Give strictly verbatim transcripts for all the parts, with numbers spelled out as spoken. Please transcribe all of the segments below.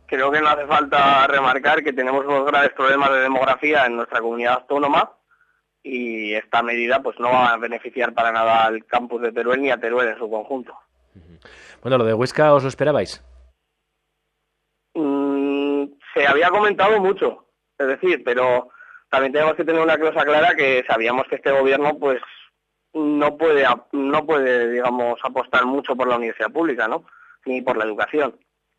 creo que no hace falta remarcar que tenemos unos graves problemas de demografía en nuestra comunidad autónoma y esta medida pues no va a beneficiar para nada al campus de Teruel ni a Teruel en su conjunto. Bueno, lo de Huesca, ¿os lo esperabais? Mm, se había comentado mucho, es decir, pero también tenemos que tener una cosa clara que sabíamos que este gobierno pues no puede, no puede, digamos, apostar mucho por la universidad pública, ¿no? Ni por la educación.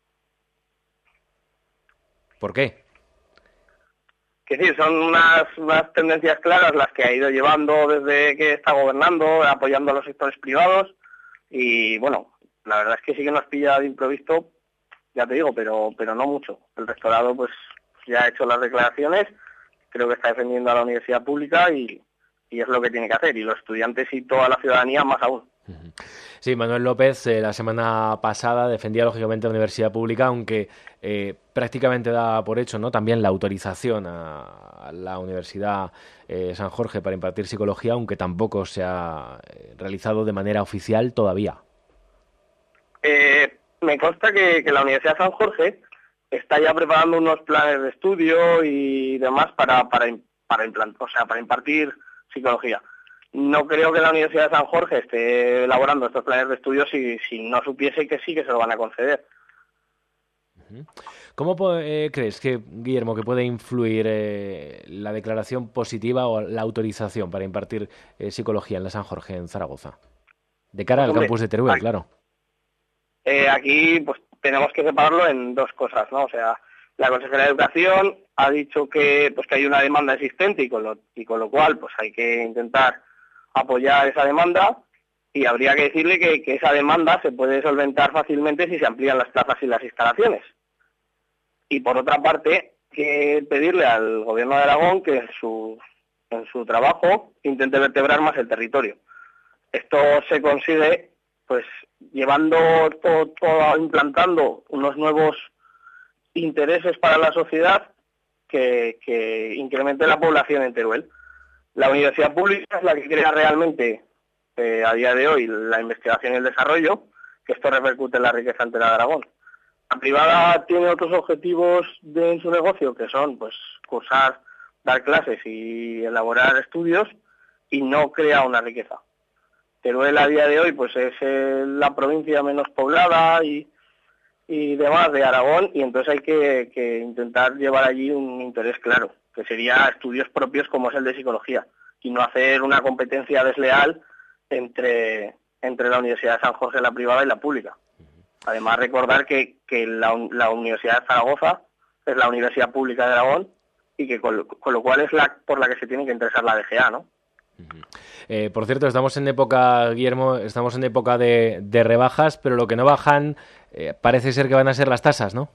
¿Por qué? Que sí, son unas, unas tendencias claras las que ha ido llevando desde que está gobernando, apoyando a los sectores privados y bueno, la verdad es que sí que nos pilla de improviso, ya te digo, pero pero no mucho. El rectorado pues ya ha hecho las declaraciones, creo que está defendiendo a la universidad pública y, y es lo que tiene que hacer, y los estudiantes y toda la ciudadanía más aún. Sí, Manuel López eh, la semana pasada defendía lógicamente la universidad pública, aunque eh, prácticamente da por hecho, ¿no?, también la autorización a, a la Universidad eh, San Jorge para impartir psicología, aunque tampoco se ha eh, realizado de manera oficial todavía. Eh, me consta que, que la Universidad San Jorge está ya preparando unos planes de estudio y demás para para para implantar, o sea, para impartir psicología. No creo que la Universidad de San Jorge esté elaborando estos planes de estudio si, si no supiese que sí que se lo van a conceder. ¿Cómo eh, crees que, Guillermo, que puede influir eh, la declaración positiva o la autorización para impartir eh, psicología en la San Jorge en Zaragoza? De cara Pues, al hombre, campus de Teruel, aquí, claro. Eh, aquí pues tenemos que separarlo en dos cosas, ¿no? O sea, la consejera de Educación ha dicho que pues que hay una demanda existente y con lo, y con lo cual pues hay que intentar apoyar esa demanda, y habría que decirle que, que esa demanda se puede solventar fácilmente si se amplían las plazas y las instalaciones. Y por otra parte, que pedirle al gobierno de Aragón que en su, en su trabajo intente vertebrar más el territorio. Esto se consigue pues llevando todo, todo, implantando unos nuevos intereses para la sociedad que, que incremente la población en Teruel. La universidad pública es la que crea realmente eh, a día de hoy la investigación y el desarrollo, que esto repercute en la riqueza entera de Aragón. La privada tiene otros objetivos de, en su negocio, que son pues cursar, dar clases y elaborar estudios, y no crea una riqueza. Teruel a día de hoy pues es eh, la provincia menos poblada y, y demás de Aragón, y entonces hay que, que intentar llevar allí un interés claro, que sería estudios propios como es el de psicología, y no hacer una competencia desleal entre, entre la Universidad de San Jorge, la privada, y la pública. Además, recordar que, que la, la Universidad de Zaragoza es la universidad pública de Aragón, y que con, con lo cual es la por la que se tiene que interesar la D G A, ¿no? Eh, por cierto, estamos en época, Guillermo, estamos en época de, de rebajas, pero lo que no bajan eh, parece ser que van a ser las tasas, ¿no?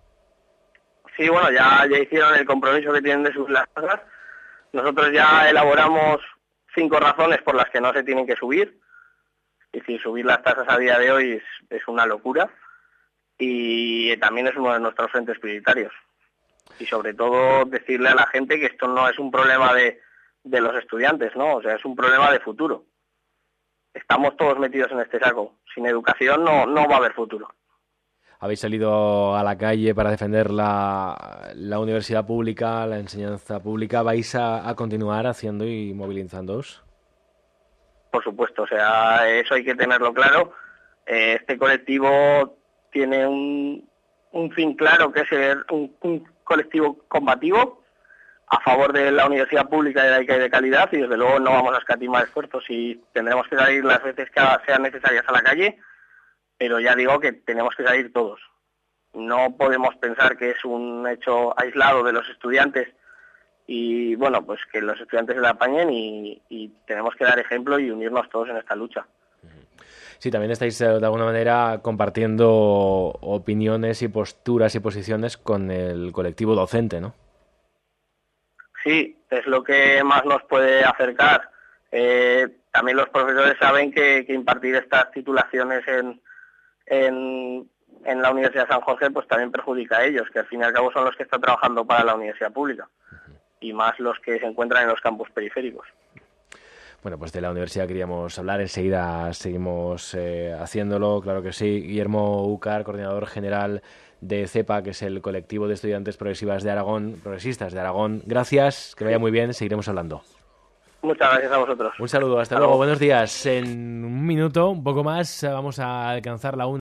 Sí, bueno, ya, ya hicieron el compromiso que tienen de subir las tasas. Nosotros ya elaboramos cinco razones por las que no se tienen que subir. Es decir, subir las tasas a día de hoy es, es una locura, y también es uno de nuestros frentes prioritarios. Y sobre todo decirle a la gente que esto no es un problema de, de los estudiantes, ¿no? O sea, es un problema de futuro. Estamos todos metidos en este saco. Sin educación no, no va a haber futuro. Habéis salido a la calle para defender la, la universidad pública, la enseñanza pública. ¿Vais a, a continuar haciendo y movilizándoos? Por supuesto, o sea, eso hay que tenerlo claro. Eh, este colectivo tiene un, un fin claro, que es ser un, un colectivo combativo a favor de la universidad pública, de laica y de calidad, y desde luego no vamos a escatimar esfuerzos y tendremos que salir las veces que sean necesarias a la calle, pero ya digo que tenemos que salir todos. No podemos pensar que es un hecho aislado de los estudiantes y, bueno, pues que los estudiantes se la apañen, y, y tenemos que dar ejemplo y unirnos todos en esta lucha. Sí, también estáis de alguna manera compartiendo opiniones y posturas y posiciones con el colectivo docente, ¿no? Sí, es lo que más nos puede acercar. Eh, también los profesores saben que, que impartir estas titulaciones en, en, en la Universidad de San Jorge pues también perjudica a ellos, que al fin y al cabo son los que están trabajando para la universidad pública, y más los que se encuentran en los campus periféricos. Bueno, pues de la universidad queríamos hablar, enseguida seguimos eh, haciéndolo, claro que sí. Guillermo Úcar, coordinador general de CEPA, que es el colectivo de estudiantes progresivas de Aragón, progresistas de Aragón. Gracias, que vaya muy bien, seguiremos hablando. Muchas gracias a vosotros. Un saludo, hasta, hasta luego. luego, buenos días. En un minuto, un poco más, vamos a alcanzar la una.